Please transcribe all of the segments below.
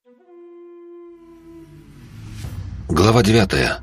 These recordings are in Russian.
Глава 9.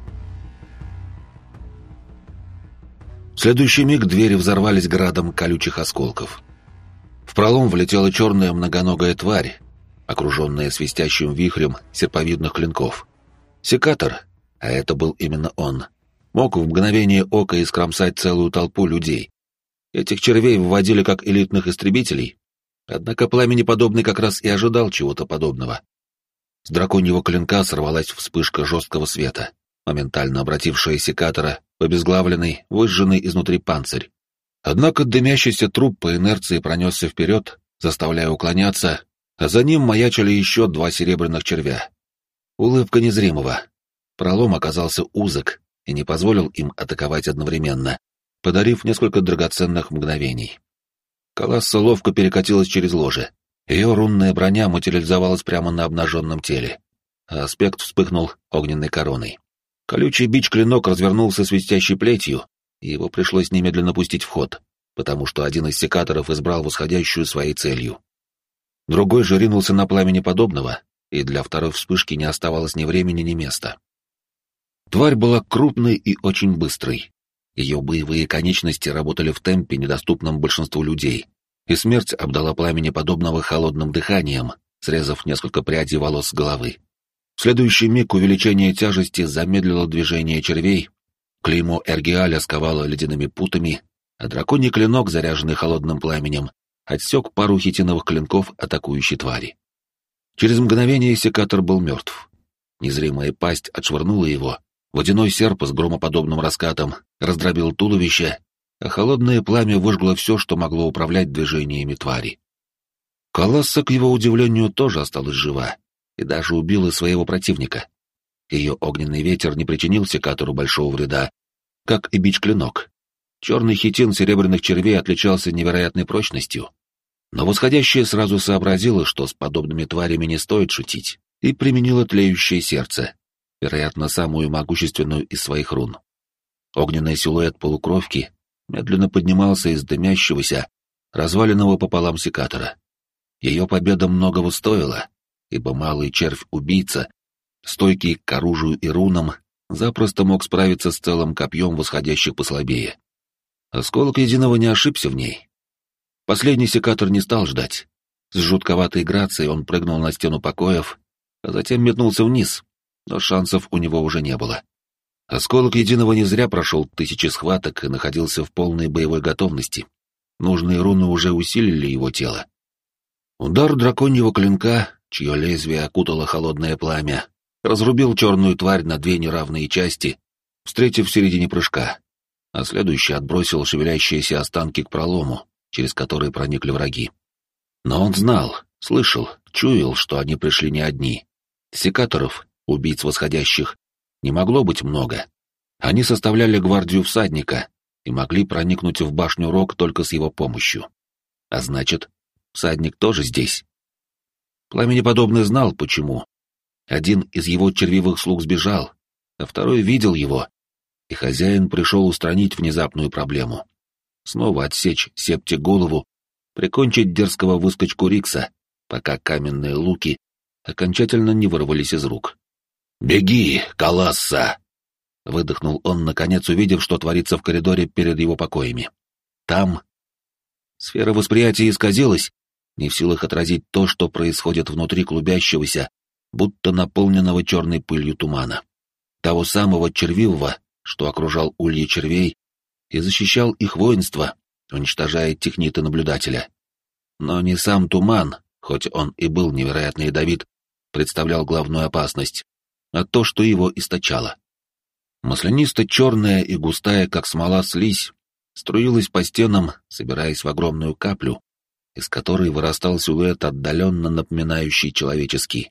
В следующий миг двери взорвались градом колючих осколков. В пролом влетела черная многоногая тварь, окруженная свистящим вихрем серповидных клинков. Секатор, а это был именно он, мог в мгновение ока искромсать целую толпу людей. Этих червей выводили как элитных истребителей, однако Пламенеподобный как раз и ожидал чего-то подобного. С драконьего клинка сорвалась вспышка жесткого света, моментально обратившая секатора в обезглавленный, выжженный изнутри панцирь. Однако дымящийся труп по инерции пронесся вперед, заставляя уклоняться, а за ним маячили еще 2 серебряных червя. Улыбка незримого. Пролом оказался узок и не позволил им атаковать одновременно, подарив несколько драгоценных мгновений. Коласса ловко перекатилась через ложе. Ее рунная броня материализовалась прямо на обнаженном теле, а аспект вспыхнул огненной короной. Колючий бич-клинок развернулся свистящей плетью, и его пришлось немедленно пустить в ход, потому что один из секаторов избрал восходящую своей целью. Другой же ринулся на Пламенеподобного, и для второй вспышки не оставалось ни времени, ни места. Тварь была крупной и очень быстрой. Ее боевые конечности работали в темпе, недоступном большинству людей, и смерть обдала Пламенеподобного холодным дыханием, срезав несколько прядей волос с головы. В следующий миг увеличение тяжести замедлило движение червей, клеймо Эргиаля сковало ледяными путами, а драконий клинок, заряженный холодным пламенем, отсек пару хитиновых клинков атакующей твари. Через мгновение секатор был мертв. Незримая пасть отшвырнула его, водяной серп с громоподобным раскатом раздробил туловище, а холодное пламя выжгло все, что могло управлять движениями твари. Коласса, к его удивлению, тоже осталась жива и даже убила своего противника. Ее огненный ветер не причинил секатору большого вреда, как и бич-клинок. Черный хитин серебряных червей отличался невероятной прочностью, но восходящая сразу сообразила, что с подобными тварями не стоит шутить, и применила тлеющее сердце, вероятно, самую могущественную из своих рун. Огненный силуэт полукровки медленно поднимался из дымящегося, разваленного пополам секатора. Ее победа многого стоила, ибо малый червь-убийца, стойкий к оружию и рунам, запросто мог справиться с целым копьем восходящих послабее. Осколок Единого не ошибся в ней. Последний секатор не стал ждать. С жутковатой грацией он прыгнул на стену покоев, а затем метнулся вниз, но шансов у него уже не было. Осколок Единого не зря прошел 1000 схваток и находился в полной боевой готовности. Нужные руны уже усилили его тело. Удар драконьего клинка, чье лезвие окутало холодное пламя, разрубил черную тварь на 2 неравные части, встретив в середине прыжка, а следующий отбросил шевелящиеся останки к пролому, через который проникли враги. Но он знал, слышал, чуял, что они пришли не одни. Секаторов, убийц восходящих, не могло быть много. Они составляли гвардию всадника и могли проникнуть в башню Рог только с его помощью. А значит, всадник тоже здесь. Пламенеподобный знал, почему. Один из его червивых слуг сбежал, а второй видел его, и хозяин пришел устранить внезапную проблему. Снова отсечь Септе голову, прикончить дерзкого выскочку Рикса, пока каменные луки окончательно не вырвались из рук. «Беги, Коласса!» — выдохнул он, наконец увидев, что творится в коридоре перед его покоями. Там сфера восприятия исказилась, не в силах отразить то, что происходит внутри клубящегося, будто наполненного черной пылью тумана. Того самого червивого, что окружал ульи червей и защищал их воинство, уничтожая техниты наблюдателя. Но не сам туман, хоть он и был невероятно ядовит, представлял главную опасность, а то, что его источало. Маслянисто-черная и густая, как смола, слизь струилась по стенам, собираясь в огромную каплю, из которой вырастал силуэт, отдаленно напоминающий человеческий.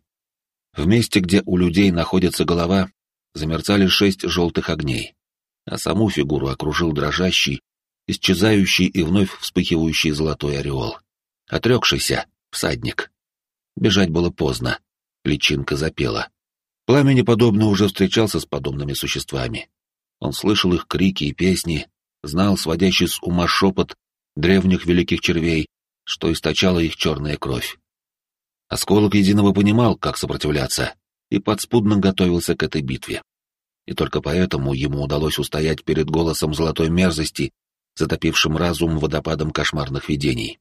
В месте, где у людей находится голова, замерцали 6 желтых огней, а саму фигуру окружил дрожащий, исчезающий и вновь вспыхивающий золотой ореол. Отрекшийся всадник. Бежать было поздно. Личинка запела. Пламенеподобный уже встречался с подобными существами. Он слышал их крики и песни, знал сводящий с ума шепот древних великих червей, что источала их черная кровь. Осколок Единого понимал, как сопротивляться, и подспудно готовился к этой битве. И только поэтому ему удалось устоять перед голосом золотой мерзости, затопившим разум водопадом кошмарных видений.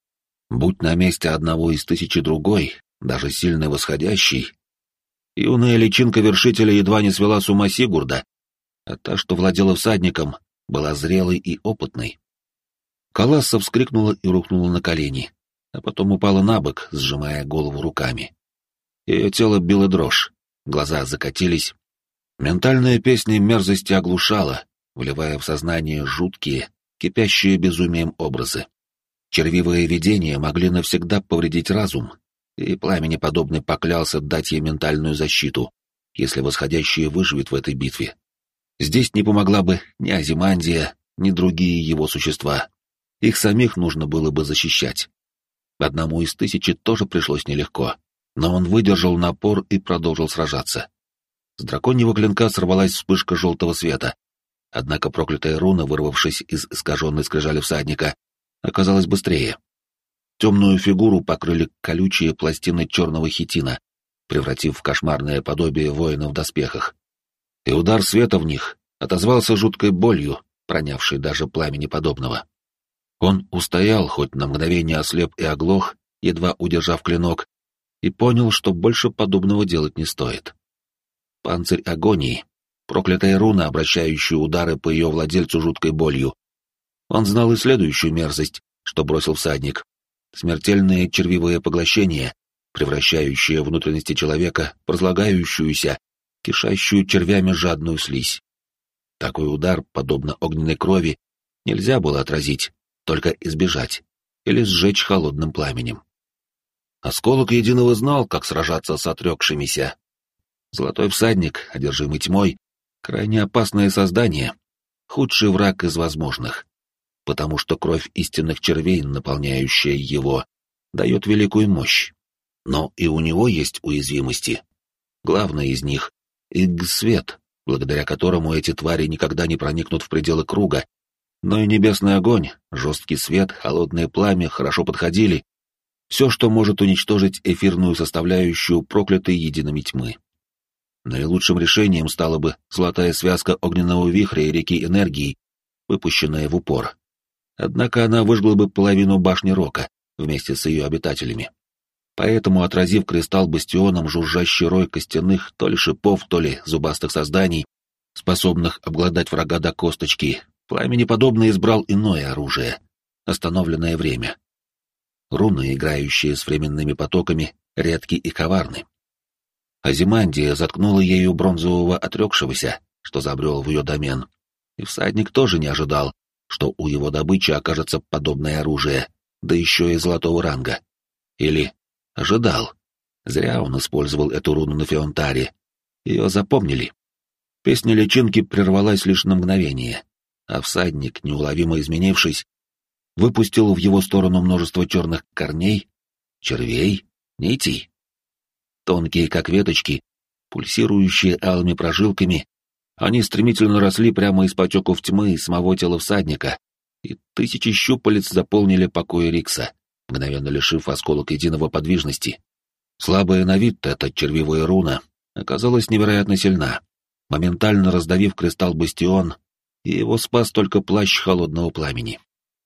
Будь на месте одного из тысячи другой, даже сильно восходящий, юная личинка вершителя едва не свела с ума Сигурда, а та, что владела всадником, была зрелой и опытной. Каласса вскрикнула и рухнула на колени, а потом упала на бок, сжимая голову руками. Ее тело било дрожь, глаза закатились. Ментальная песня мерзости оглушала, вливая в сознание жуткие, кипящие безумием образы. Червивые видения могли навсегда повредить разум, и пламенеподобный поклялся дать ей ментальную защиту, если восходящий выживет в этой битве. Здесь не помогла бы ни Азимандия, ни другие его существа. Их самих нужно было бы защищать. Одному из тысячи тоже пришлось нелегко, но он выдержал напор и продолжил сражаться. С драконьего клинка сорвалась вспышка желтого света, однако проклятая руна, вырвавшись из искаженной скрижали всадника, оказалась быстрее. Темную фигуру покрыли колючие пластины черного хитина, превратив в кошмарное подобие воина в доспехах. И удар света в них отозвался жуткой болью, пронявшей даже пламени подобного. Он устоял, хоть на мгновение ослеп и оглох, едва удержав клинок, и понял, что больше подобного делать не стоит. Панцирь агонии, проклятая руна, обращающая удары по ее владельцу жуткой болью. Он знал и следующую мерзость, что бросил всадник. Смертельное червивое поглощение, превращающее внутренности человека в разлагающуюся, кишащую червями жадную слизь. Такой удар, подобно огненной крови, нельзя было отразить, только избежать или сжечь холодным пламенем. Осколок Единого знал, как сражаться с отрекшимися. Золотой всадник, одержимый тьмой, крайне опасное создание, худший враг из возможных, потому что кровь истинных червей, наполняющая его, дает великую мощь. Но и у него есть уязвимости. Главная из них — Игг-свет, благодаря которому эти твари никогда не проникнут в пределы круга, но и небесный огонь, жесткий свет, холодное пламя хорошо подходили. Все, что может уничтожить эфирную составляющую проклятой едиными тьмы. Наилучшим решением стала бы золотая связка огненного вихря и реки энергии, выпущенная в упор. Однако она выжгла бы половину башни Рока вместе с ее обитателями. Поэтому, отразив кристалл бастионом жужжащий рой костяных то ли шипов, то ли зубастых созданий, способных обглодать врага до косточки, пламенеподобный избрал иное оружие — остановленное время. Руны, играющие с временными потоками, редки и коварны. Азимандия заткнула ею бронзового отрекшегося, что забрел в ее домен, и всадник тоже не ожидал, что у его добычи окажется подобное оружие, да еще и золотого ранга. Или ожидал. Зря он использовал эту руну на Феонтаре. Ее запомнили. Песня личинки прервалась лишь на мгновение, а всадник, неуловимо изменившись, выпустил в его сторону множество черных корней, червей, нитей. Тонкие, как веточки, пульсирующие алыми прожилками, они стремительно росли прямо из потеков тьмы и самого тела всадника, и тысячи щупалец заполнили покои Рикса, мгновенно лишив осколок Единого подвижности. Слабая на вид эта червивая руна оказалась невероятно сильна, моментально раздавив кристалл-бастион, и его спас только плащ холодного пламени.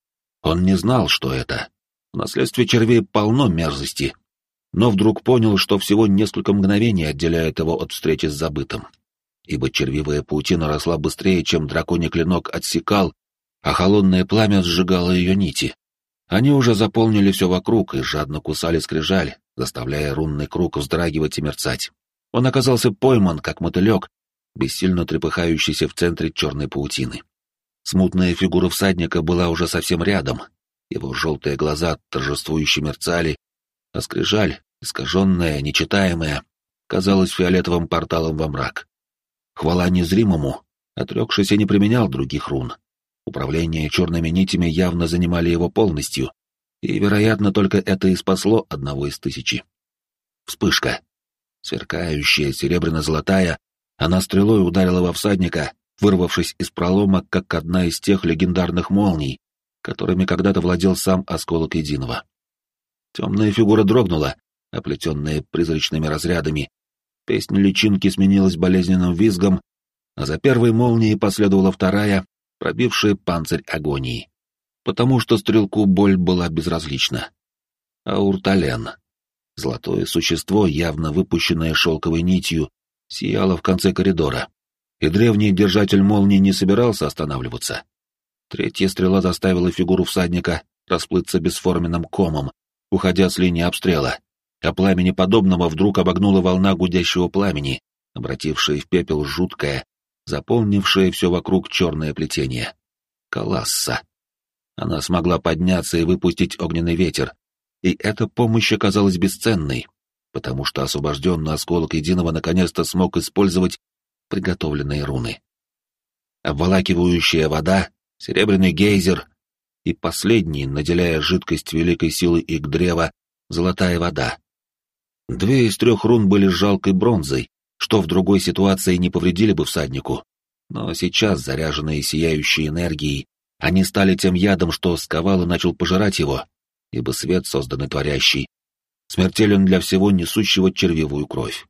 Он не знал, что это. В наследстве червей полно мерзости, но вдруг понял, что всего несколько мгновений отделяет его от встречи с забытым. Ибо червивая паутина росла быстрее, чем драконий клинок отсекал, а холодное пламя сжигало ее нити. Они уже заполнили все вокруг и жадно кусали скрижаль, заставляя рунный круг вздрагивать и мерцать. Он оказался пойман, как мотылек, бессильно трепыхающийся в центре черной паутины. Смутная фигура всадника была уже совсем рядом, его желтые глаза торжествующе мерцали, а скрижаль, искаженная, нечитаемая, казалась фиолетовым порталом во мрак. Хвала незримому, отрекшийся не применял других рун. Управление черными нитями явно занимали его полностью, и, вероятно, только это и спасло одного из тысячи. Вспышка. Сверкающая, серебряно-золотая, она стрелой ударила во всадника, вырвавшись из пролома, как одна из тех легендарных молний, которыми когда-то владел сам осколок Единого. Темная фигура дрогнула, оплетенные призрачными разрядами. Песня личинки сменилась болезненным визгом, а за первой молнией последовала вторая, пробившая панцирь агонии. Потому что стрелку боль была безразлична. Ауртален. Золотое существо, явно выпущенное шелковой нитью, сияло в конце коридора. И древний держатель молнии не собирался останавливаться. Третья стрела заставила фигуру всадника расплыться бесформенным комом, уходя с линии обстрела, а пламени подобного вдруг обогнула волна гудящего пламени, обратившая в пепел жуткое, заполнившее все вокруг черное плетение. Коласса. Она смогла подняться и выпустить огненный ветер, и эта помощь оказалась бесценной, потому что освобожденный осколок единого наконец-то смог использовать приготовленные руны. Обволакивающая вода, серебряный гейзер и последний, наделяя жидкость великой силы их древа, золотая вода. 2 из 3 рун были жалкой бронзой, что в другой ситуации не повредили бы всаднику, но сейчас, заряженные сияющей энергией, они стали тем ядом, что сковал и начал пожирать его, ибо свет, созданный творящий, смертелен для всего несущего червивую кровь.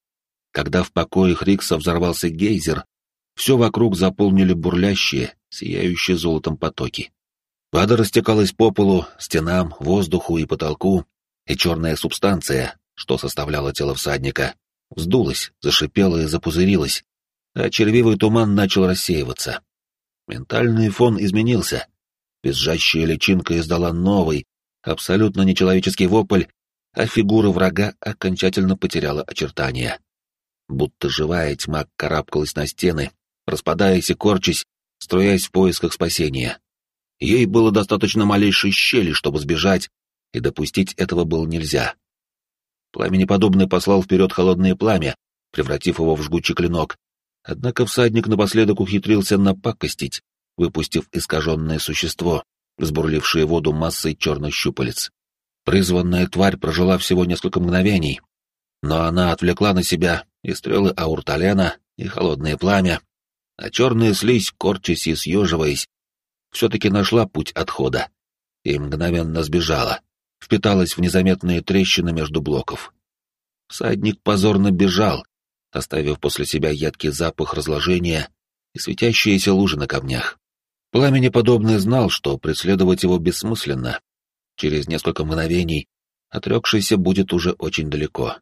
Когда в покоях Рикса взорвался гейзер, все вокруг заполнили бурлящие, сияющие золотом потоки. Вода растекалась по полу, стенам, воздуху и потолку, и черная субстанция, что составляла тело всадника, вздулась, зашипела и запузырилась, а червивый туман начал рассеиваться. Ментальный фон изменился. Визжащая личинка издала новый, абсолютно нечеловеческий вопль, а фигура врага окончательно потеряла очертания. Будто живая тьма карабкалась на стены, распадаясь и корчась, струясь в поисках спасения. Ей было достаточно малейшей щели, чтобы сбежать, и допустить этого было нельзя. Пламенеподобный послал вперед холодное пламя, превратив его в жгучий клинок, однако всадник напоследок ухитрился напакостить, выпустив искаженное существо, взбурлившее воду массой черных щупалец. Призванная тварь прожила всего несколько мгновений, но она отвлекла на себя и стрелы Аурталена, и холодное пламя, а черная слизь, корчась и съеживаясь, все-таки нашла путь отхода и мгновенно сбежала, впиталась в незаметные трещины между блоков. Всадник позорно бежал, оставив после себя едкий запах разложения и светящиеся лужи на камнях. Пламенеподобный знал, что преследовать его бессмысленно. Через несколько мгновений отрекшийся будет уже очень далеко.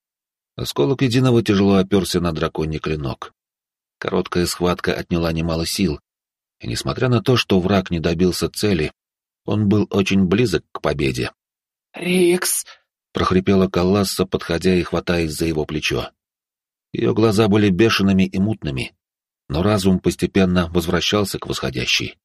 Осколок единого тяжело оперся на драконий клинок. Короткая схватка отняла немало сил, и несмотря на то, что враг не добился цели, он был очень близок к победе. «Рикс!» — прохрипела Коласса, подходя и хватаясь за его плечо. Ее глаза были бешеными и мутными, но разум постепенно возвращался к восходящей.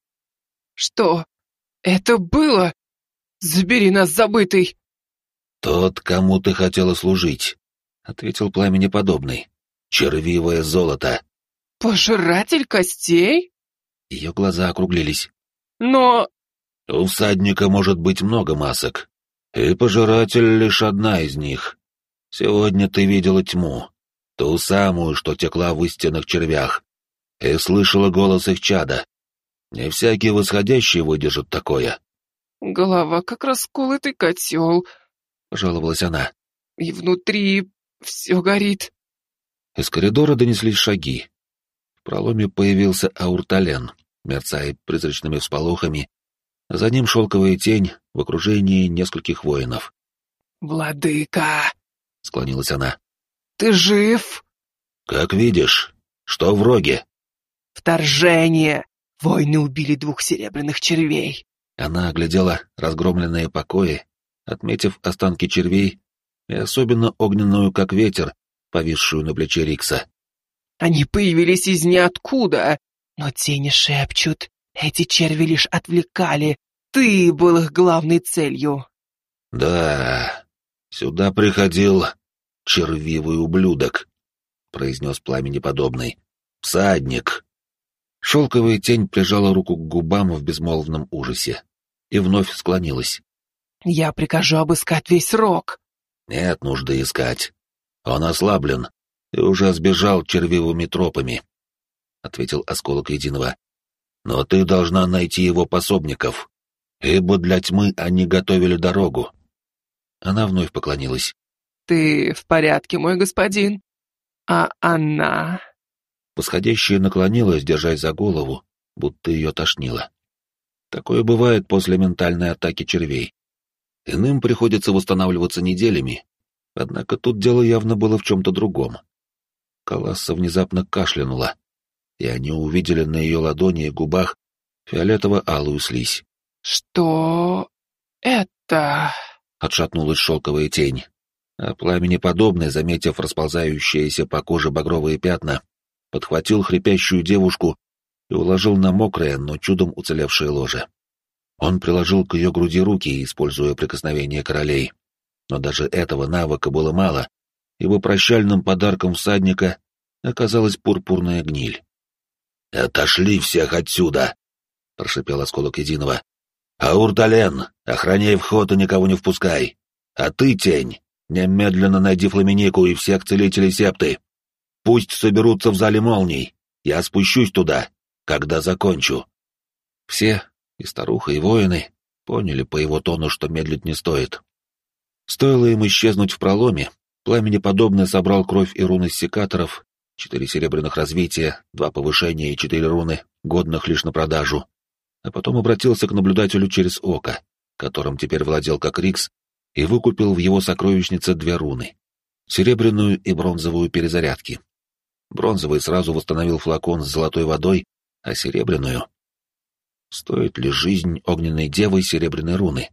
«Что это было? Забери нас, забытый!» «Тот, кому ты хотела служить», — ответил пламенеподобный. «Червивое золото». «Пожиратель костей?» Ее глаза округлились. «Но...» «У всадника может быть много масок, и пожиратель лишь одна из них. Сегодня ты видела тьму, ту самую, что текла в истинных червях, и слышала голос их чада. Не всякий восходящий выдержит такое». «Голова как расколотый котел», — пожаловалась она. «И внутри все горит». Из коридора донеслись шаги. В проломе появился Ауртален, мерцая призрачными всполохами, а за ним шелковая тень в окружении нескольких воинов. «Владыка!» — склонилась она. «Ты жив?» «Как видишь. Что в роге?» «Вторжение! Воины убили 2 серебряных червей!» Она оглядела разгромленные покои, отметив останки червей и особенно огненную, как ветер, повисшую на плече Рикса. «Они появились из ниоткуда, но тени шепчут, эти черви лишь отвлекали, ты был их главной целью». «Да, сюда приходил червивый ублюдок», — произнес пламенеподобный. «Всадник». Шелковая тень прижала руку к губам в безмолвном ужасе и вновь склонилась. «Я прикажу обыскать весь рог». «Нет нужды искать. Он ослаблен и уже сбежал червивыми тропами», — ответил осколок единого. «Но ты должна найти его пособников, ибо для тьмы они готовили дорогу». Она вновь поклонилась. Ты в порядке, мой господин? А она? Восходящая наклонилась, держась за голову, будто ее тошнило. Такое бывает после ментальной атаки червей. Иным приходится восстанавливаться неделями, однако тут дело явно было в чем-то другом. Каласса внезапно кашлянула, и они увидели на ее ладони и губах фиолетово-алую слизь. «Что это?» — отшатнулась шелковая тень, а пламенеподобный, заметив расползающиеся по коже багровые пятна, подхватил хрипящую девушку и уложил на мокрое, но чудом уцелевшее ложе. Он приложил к ее груди руки, используя прикосновение королей. Но даже этого навыка было мало, ибо прощальным подарком всадника оказалась пурпурная гниль. «Отошли всех отсюда!» — прошипел осколок единого. «Ауртален, охраняй вход и никого не впускай! А ты, тень, немедленно найди Фламинику и всех целителей септы! Пусть соберутся в зале молний, я спущусь туда, когда закончу!» Все, и старуха, и воины, поняли по его тону, что медлить не стоит. Стоило им исчезнуть в проломе, пламенеподобный собрал кровь и руны секаторов, 4 серебряных развития, 2 повышения и 4 руны, годных лишь на продажу, а потом обратился к наблюдателю через око, которым теперь владел как Рикс, и выкупил в его сокровищнице 2 руны — серебряную и бронзовую перезарядки. Бронзовый сразу восстановил флакон с золотой водой, а серебряную... Стоит ли жизнь огненной девы серебряной руны?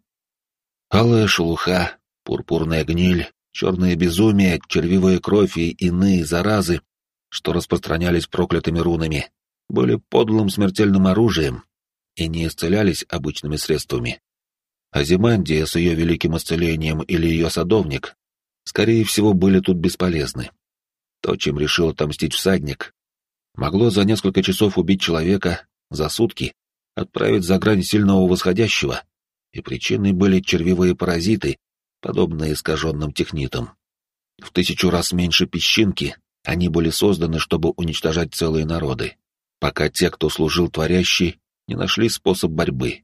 Алая шелуха, пурпурная гниль, черное безумие, червивая кровь и иные заразы, что распространялись проклятыми рунами, были подлым смертельным оружием и не исцелялись обычными средствами. Азимандия с ее великим исцелением или ее садовник, скорее всего, были тут бесполезны. То, чем решил отомстить всадник, могло за несколько часов убить человека, за сутки отправить за грань сильного восходящего, и причиной были червивые паразиты, подобные искаженным технитам. В 1000 раз меньше песчинки, они были созданы, чтобы уничтожать целые народы, пока те, кто служил творящий, не нашли способ борьбы.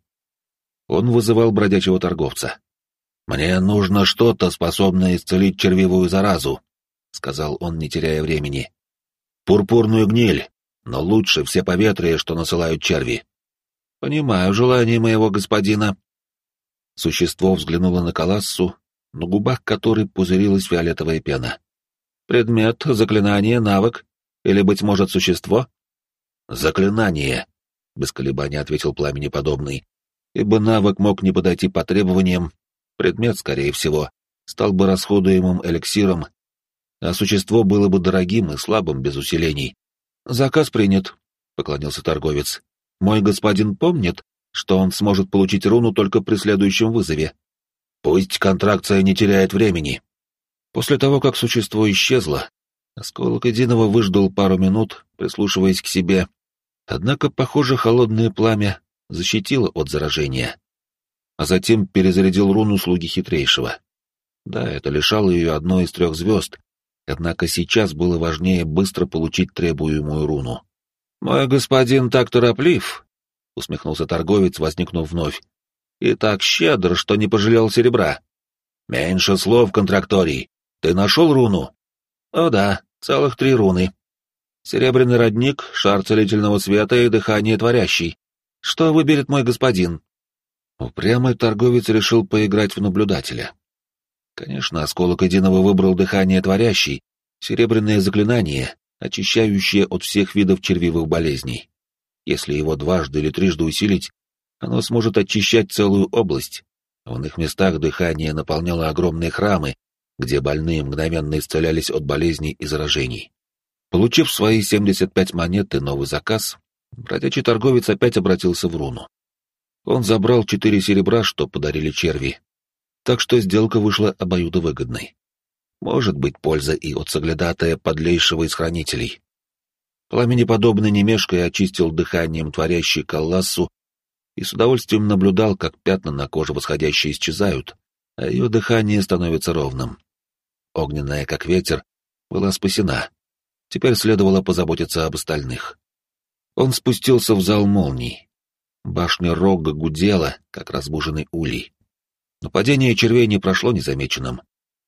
Он вызывал бродячего торговца. «Мне нужно что-то, способное исцелить червивую заразу», — сказал он, не теряя времени. «Пурпурную гниль, но лучше все поветрия, что насылают черви». «Понимаю желание моего господина». Существо взглянуло на Калассу, на губах которой пузырилась фиолетовая пена. «Предмет, заклинание, навык? Или, быть может, существо?» «Заклинание», — без колебаний ответил пламенеподобный, ибо навык мог не подойти по требованиям, предмет, скорее всего, стал бы расходуемым эликсиром, а существо было бы дорогим и слабым без усилений. «Заказ принят», — поклонился торговец. «Мой господин помнит, что он сможет получить руну только при следующем вызове. Пусть контракция не теряет времени». После того, как существо исчезло, осколок единого выждал пару минут, прислушиваясь к себе, однако, похоже, холодное пламя защитило от заражения, а затем перезарядил руну слуги хитрейшего. Да, это лишало ее одной из 3 звезд, однако сейчас было важнее быстро получить требуемую руну. «Мой господин так тороплив», — усмехнулся торговец, возникнув вновь, — «и так щедр, что не пожалел серебра». «Меньше слов, контракторий. Ты нашел руну?» «О да, целых 3 руны. Серебряный родник, шар целительного света и дыхание творящий. Что выберет мой господин?» Упрямый торговец решил поиграть в наблюдателя. Конечно, осколок единого выбрал дыхание творящий, серебряное заклинание, очищающее от всех видов червивых болезней. Если его дважды или трижды усилить, оно сможет очищать целую область. В иных местах дыхание наполняло огромные храмы, где больные мгновенно исцелялись от болезней и заражений. Получив свои 75 монет и новый заказ, бродячий торговец опять обратился в руну. Он забрал 4 серебра, что подарили черви, так что сделка вышла обоюдовыгодной. Может быть польза и от соглядатая подлейшего из хранителей. Пламенеподобный не мешкая очистил дыханием творящий Каллассу и с удовольствием наблюдал, как пятна на коже восходящей исчезают, а ее дыхание становится ровным. Огненная, как ветер, была спасена. Теперь следовало позаботиться об остальных. Он спустился в зал молний. Башня Рога гудела, как разбуженный улей. Нападение червей не прошло незамеченным.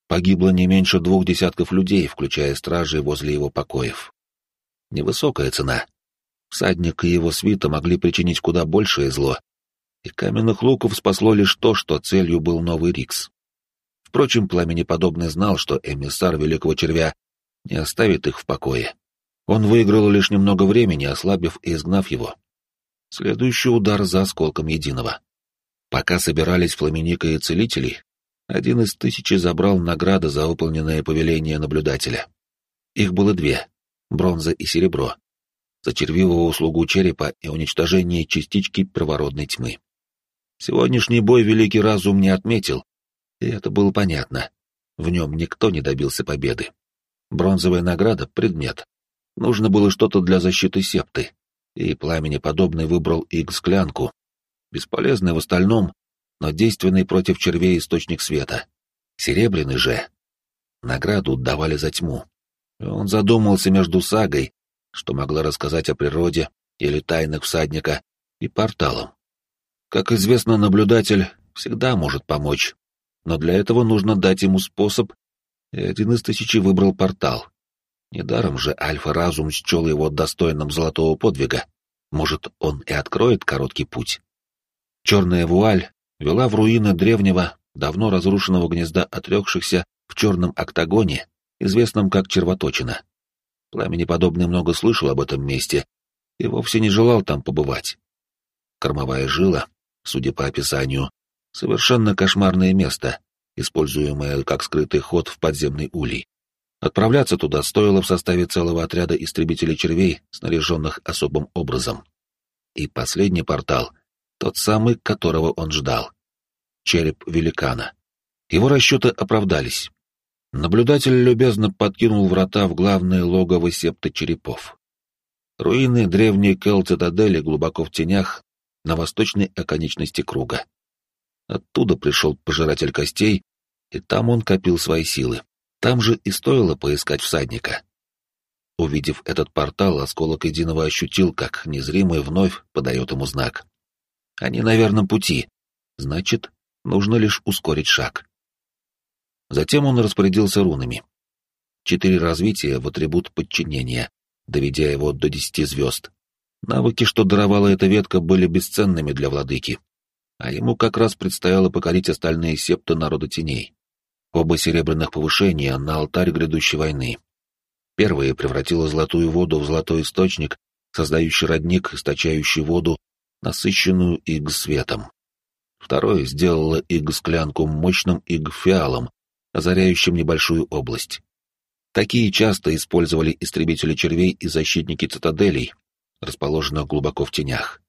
Погибло не меньше 2 десятков людей, включая стражей возле его покоев. Невысокая цена. Всадник и его свита могли причинить куда большее зло, и каменных луков спасло лишь то, что целью был Новый Рикс. Впрочем, Пламенеподобный знал, что эмиссар Великого Червя не оставит их в покое. Он выиграл лишь немного времени, ослабив и изгнав его. Следующий удар за осколком Единого. Пока собирались Фламеника и Целители, один из 1000 забрал награды за выполненное повеление наблюдателя. Их было 2 — бронза и серебро, за червивую услугу черепа и уничтожение частички первородной тьмы. Сегодняшний бой Великий Разум не отметил, и это было понятно. В нем никто не добился победы. Бронзовая награда — предмет. Нужно было что-то для защиты септы, и Пламенеподобный выбрал Иг-склянку, бесполезный в остальном, но действенный против червей источник света. Серебряный же. Награду давали за тьму. И он задумался между сагой, что могла рассказать о природе или тайнах всадника, и порталом. Как известно, наблюдатель всегда может помочь, но для этого нужно дать ему способ, и один из 1000 выбрал портал. Недаром же Альфа-разум счел его достойным золотого подвига. Может, он и откроет короткий путь. Черная вуаль вела в руины древнего, давно разрушенного гнезда отрекшихся в черном октагоне, известном как Червоточина. Пламенеподобный много слышал об этом месте и вовсе не желал там побывать. Кормовая жила, судя по описанию, совершенно кошмарное место, используемое как скрытый ход в подземный улей. Отправляться туда стоило в составе целого отряда истребителей червей, снаряженных особым образом. И последний портал — тот самый, которого он ждал. Череп великана. Его расчеты оправдались. Наблюдатель любезно подкинул врата в главное логово септы черепов. Руины древней Кел-цитадели глубоко в тенях, на восточной оконечности круга. Оттуда пришел пожиратель костей, и там он копил свои силы. Там же и стоило поискать всадника. Увидев этот портал, осколок Единого ощутил, как незримый вновь подает ему знак. Они на верном пути, значит, нужно лишь ускорить шаг. Затем он распорядился рунами. 4 развития в атрибут подчинения, доведя его до 10 звезд. Навыки, что даровала эта ветка, были бесценными для владыки, а ему как раз предстояло покорить остальные септы народа теней. Оба серебряных повышения на алтарь грядущей войны. Первое превратило золотую воду в золотой источник, создающий родник, источающий воду, насыщенную Иг-светом. Второе сделало Иг-склянку мощным Иг-фиалом, озаряющим небольшую область. Такие часто использовали истребители червей и защитники цитаделей, расположенных глубоко в тенях.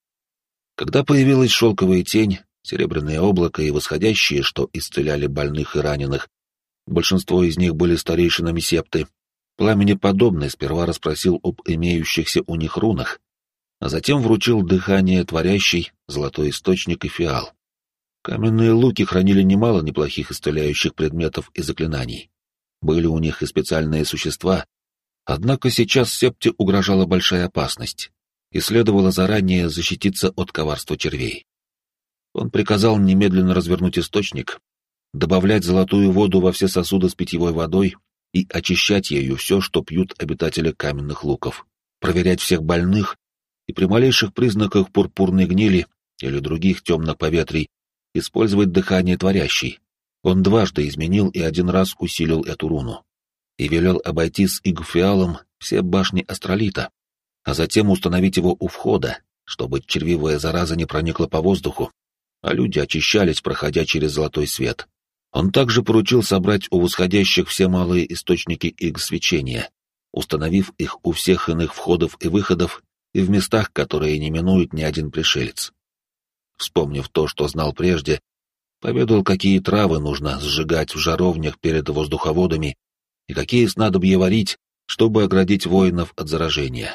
Когда появилась шелковая тень, серебряное облако и восходящие, что исцеляли больных и раненых, большинство из них были старейшинами септы, Пламенеподобный сперва расспросил об имеющихся у них рунах, а затем вручил дыхание творящий, золотой источник и фиал. Каменные луки хранили немало неплохих исцеляющих предметов и заклинаний. Были у них и специальные существа, однако сейчас септе угрожала большая опасность, и следовало заранее защититься от коварства червей. Он приказал немедленно развернуть источник, добавлять золотую воду во все сосуды с питьевой водой и очищать ею все, что пьют обитатели каменных луков, проверять всех больных и при малейших признаках пурпурной гнили или других темных поветрий использовать дыхание творящей. Он дважды изменил и один раз усилил эту руну. И велел обойти с Игфиалом все башни астролита, а затем установить его у входа, чтобы червивая зараза не проникла по воздуху, а люди очищались, проходя через золотой свет. Он также поручил собрать у восходящих все малые источники Иг-свечения, установив их у всех иных входов и выходов и в местах, которые не минует ни один пришелец. Вспомнив то, что знал прежде, поведал, какие травы нужно сжигать в жаровнях перед воздуховодами и какие снадобья варить, чтобы оградить воинов от заражения.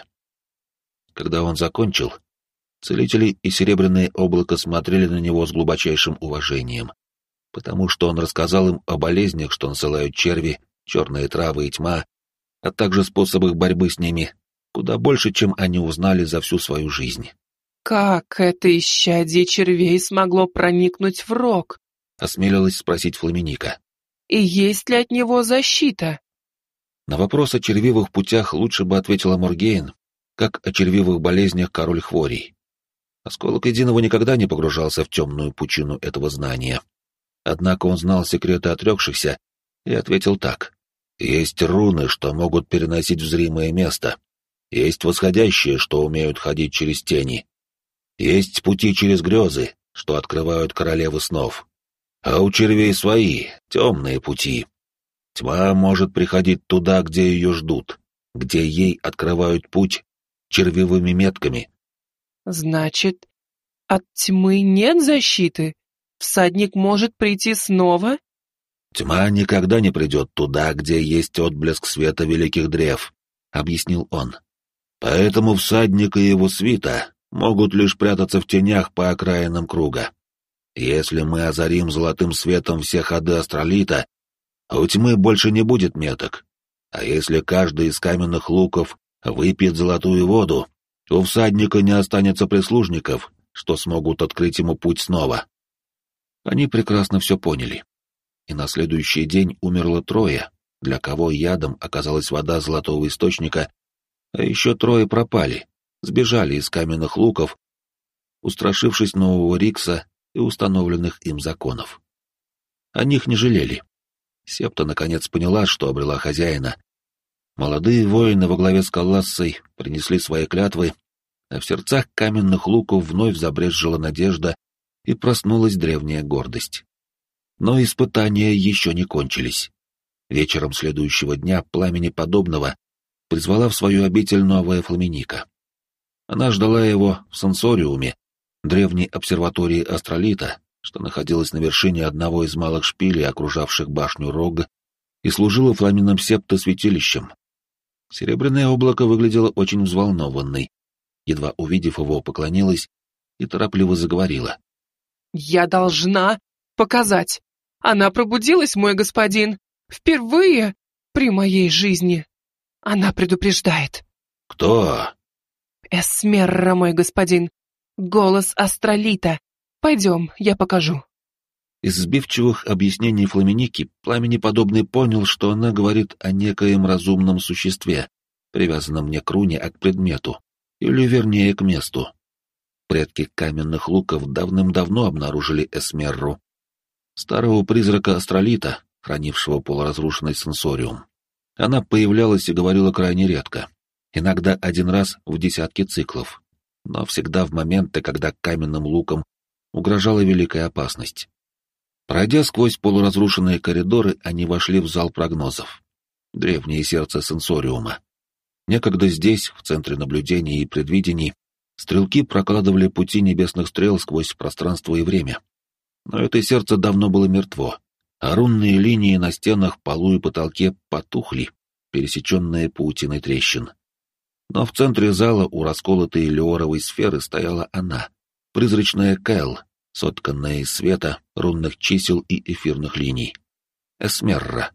Когда он закончил, целители и серебряное облако смотрели на него с глубочайшим уважением, потому что он рассказал им о болезнях, что насылают черви, черные травы и тьма, а также способах борьбы с ними, куда больше, чем они узнали за всю свою жизнь. «Как это исчадие червей смогло проникнуть в рог?» — осмелилась спросить Фламеника. И есть ли от него защита? На вопрос о червивых путях лучше бы ответила Моргейн, как о червивых болезнях король Хворий. Осколок Единого никогда не погружался в темную пучину этого знания. Однако он знал секреты отрекшихся и ответил так. Есть руны, что могут переносить в зримое место. Есть восходящие, что умеют ходить через тени. Есть пути через грезы, что открывают королевы снов. А у червей свои, темные пути. Тьма может приходить туда, где ее ждут, где ей открывают путь червивыми метками. Значит, от тьмы нет защиты? Всадник может прийти снова? Тьма никогда не придет туда, где есть отблеск света великих древ, — объяснил он. Поэтому всадник и его свита могут лишь прятаться в тенях по окраинам круга. Если мы озарим золотым светом все ходы астролита, у тьмы больше не будет меток. А если каждый из каменных луков выпьет золотую воду, у всадника не останется прислужников, что смогут открыть ему путь снова. Они прекрасно все поняли. И на следующий день умерло 3, для кого ядом оказалась вода золотого источника, а еще 3 пропали, сбежали из каменных луков, устрашившись нового Рикса и установленных им законов. О них не жалели. Септа наконец поняла, что обрела хозяина. Молодые воины во главе с Каллассой принесли свои клятвы, а в сердцах каменных луков вновь забрезжила надежда и проснулась древняя гордость. Но испытания еще не кончились. Вечером следующего дня Пламени Подобного призвала в свою обитель новая Фламиника. Она ждала его в сенсориуме, древней обсерватории астролита, что находилась на вершине одного из малых шпилей, окружавших башню Рога, и служила фламенным септо святилищем. Серебряное облако выглядело очень взволнованной. Едва увидев его, поклонилась и торопливо заговорила. «Я должна показать. Она пробудилась, мой господин. Впервые при моей жизни. Она предупреждает». «Кто?» «Эсмерра, мой господин. Голос астролита. Пойдем, я покажу». Из сбивчивых объяснений Фламиники Пламени Подобный понял, что она говорит о некоем разумном существе, привязанном не к руне, а к предмету, или вернее к месту. Предки каменных луков давным-давно обнаружили Эсмерру, старого призрака астролита, хранившего полуразрушенный сенсориум. Она появлялась и говорила крайне редко, иногда 1 раз в десятки циклов, но всегда в моменты, когда каменным лукам угрожала великая опасность. Пройдя сквозь полуразрушенные коридоры, они вошли в зал прогнозов. Древнее сердце сенсориума. Некогда здесь, в центре наблюдений и предвидений, стрелки прокладывали пути небесных стрел сквозь пространство и время. Но это сердце давно было мертво, а рунные линии на стенах, полу и потолке потухли, пересеченные паутиной трещин. Но в центре зала у расколотой леоровой сферы стояла она, призрачная Кэл, сотканная из света, рунных чисел и эфирных линий. Эсмерра.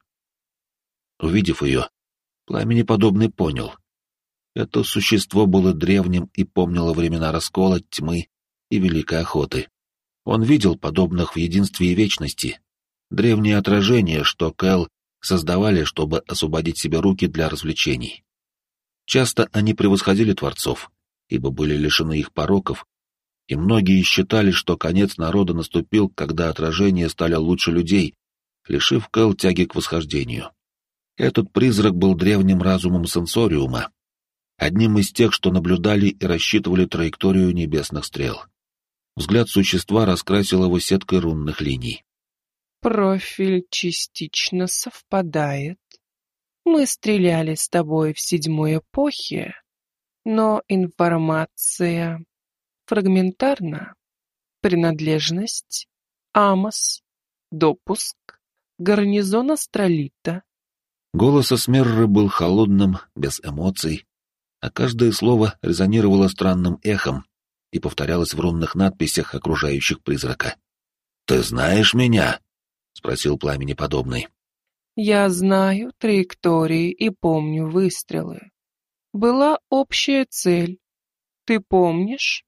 Увидев ее, Пламени Подобный понял. Это существо было древним и помнило времена раскола, тьмы и великой охоты. Он видел подобных в единстве и вечности. Древние отражения, что Кэл создавали, чтобы освободить себе руки для развлечений. Часто они превосходили творцов, ибо были лишены их пороков, и многие считали, что конец народа наступил, когда отражения стали лучше людей, лишив Кэл тяги к восхождению. Этот призрак был древним разумом сенсориума, одним из тех, что наблюдали и рассчитывали траекторию небесных стрел. Взгляд существа раскрасил его сеткой рунных линий. «Профиль частично совпадает. Мы стреляли с тобой в 7-й эпохе, но информация фрагментарна. Принадлежность, Амос, допуск, гарнизон астролита». Голос Эсмерры был холодным, без эмоций, а каждое слово резонировало странным эхом и повторялось в рунных надписях, окружающих призрака. «Ты знаешь меня?» — спросил Пламени Подобный. «Я знаю траектории и помню выстрелы. Была общая цель. Ты помнишь?»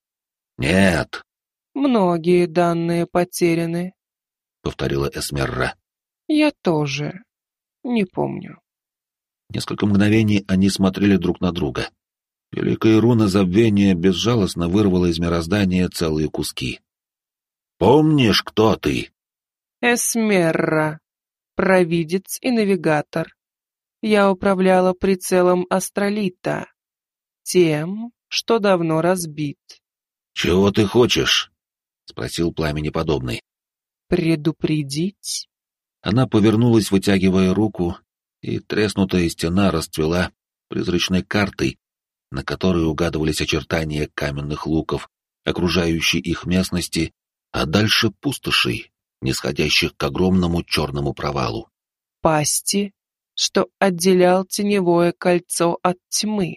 «Нет», «Многие данные потеряны», — повторила Эсмерра. Я тоже не помню. Несколько мгновений они смотрели друг на друга. Великая руна забвения безжалостно вырвала из мироздания целые куски. «Помнишь, кто ты?» Эсмерра, провидец и навигатор. Я управляла прицелом астролита, тем, что давно разбит. «Чего ты хочешь?» — спросил пламенеподобный. Предупредить? Она повернулась, вытягивая руку, и треснутая стена расцвела призрачной картой, на которой угадывались очертания каменных луков, окружающей их местности, а дальше пустошей, нисходящих к огромному черному провалу. Пасти, что отделял теневое кольцо от тьмы.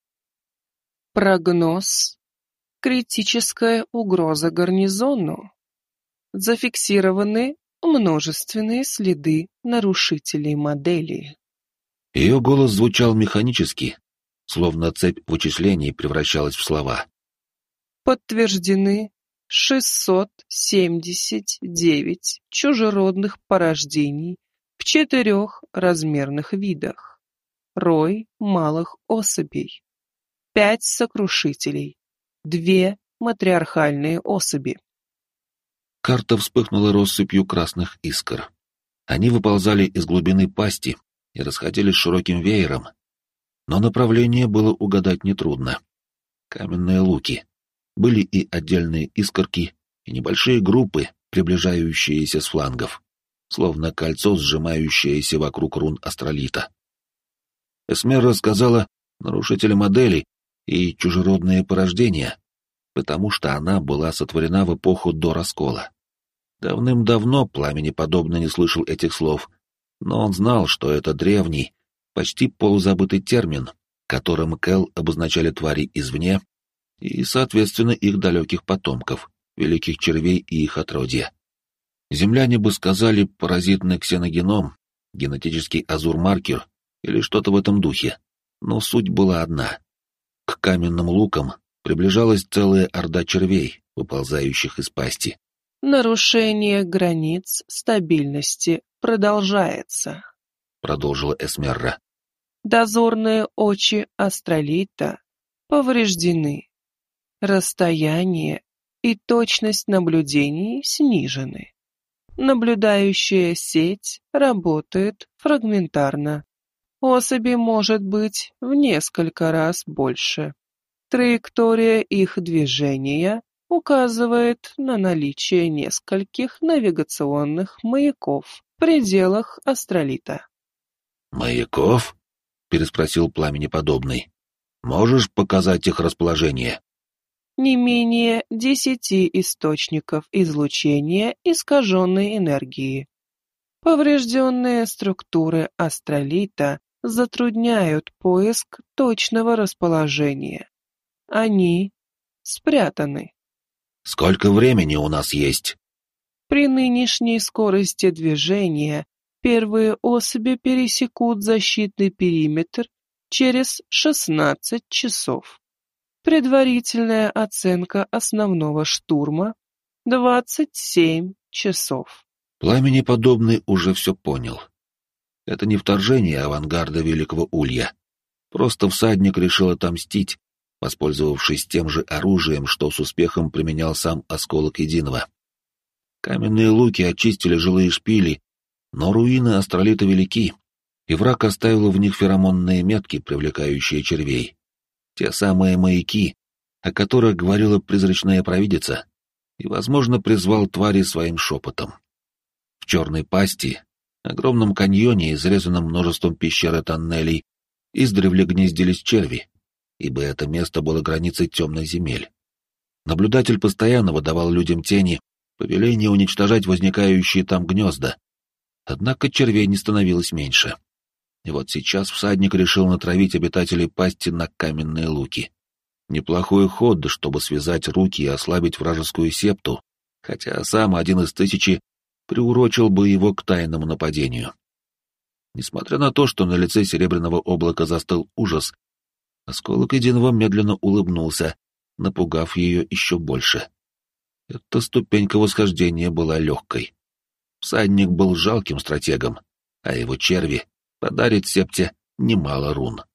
Прогноз. Критическая угроза гарнизону. Зафиксированы множественные следы нарушителей модели. Ее голос звучал механически, словно цепь вычислений превращалась в слова. Подтверждены 679 чужеродных порождений в 4 размерных видах. Рой малых особей. 5 сокрушителей. 2 матриархальные особи. Карта вспыхнула россыпью красных искр. Они выползали из глубины пасти и расходились широким веером, но направление было угадать нетрудно. Каменные луки. Были и отдельные искорки, и небольшие группы, приближающиеся с флангов, словно кольцо, сжимающееся вокруг рун астролита. Эсмерра сказала нарушители модели и чужеродные порождения, потому что она была сотворена в эпоху до раскола. Давным-давно пламенеподобно не слышал этих слов, но он знал, что это древний, почти полузабытый термин, которым Кэл обозначали твари извне и, соответственно, их далеких потомков, великих червей и их отродья. Земляне бы сказали паразитный ксеногеном, генетический азур-маркер или что-то в этом духе, но суть была одна. К каменным лукам приближалась целая орда червей, выползающих из пасти. Нарушение границ стабильности продолжается, Продолжила Эсмерра. Дозорные очи астролита повреждены. Расстояние и точность наблюдений снижены. Наблюдающая сеть работает фрагментарно. Особей может быть в несколько раз больше. Траектория их движения указывает на наличие нескольких навигационных маяков в пределах астролита. «Маяков?» — переспросил пламенеподобный. «Можешь показать их расположение?» Не менее 10 источников излучения искаженной энергии. Поврежденные структуры астролита затрудняют поиск точного расположения. Они спрятаны. «Сколько времени у нас есть?» При нынешней скорости движения первые особи пересекут защитный периметр через 16 часов. Предварительная оценка основного штурма — 27 часов. Пламенеподобный уже все понял. Это не вторжение авангарда Великого Улья. Просто всадник решил отомстить, воспользовавшись тем же оружием, что с успехом применял сам Осколок Единого. Каменные луки очистили жилые шпили, но руины астролита велики, и враг оставил в них феромонные метки, привлекающие червей. Те самые маяки, о которых говорила призрачная провидица, и, возможно, призвал твари своим шепотом. В черной пасти, огромном каньоне, изрезанном множеством пещер и тоннелей, издревле гнездились черви, ибо это место было границей темных земель. Наблюдатель постоянно выдавал людям тени повеление уничтожать возникающие там гнезда, однако червей не становилось меньше. И вот сейчас всадник решил натравить обитателей пасти на каменные луки. Неплохой ход, чтобы связать руки и ослабить вражескую септу, хотя сам один из 1000 приурочил бы его к тайному нападению. Несмотря на то, что на лице Серебряного облака застыл ужас, Осколок Единого медленно улыбнулся, напугав ее еще больше. Эта ступенька восхождения была легкой. Всадник был жалким стратегом, а его черви подарят Септе немало рун.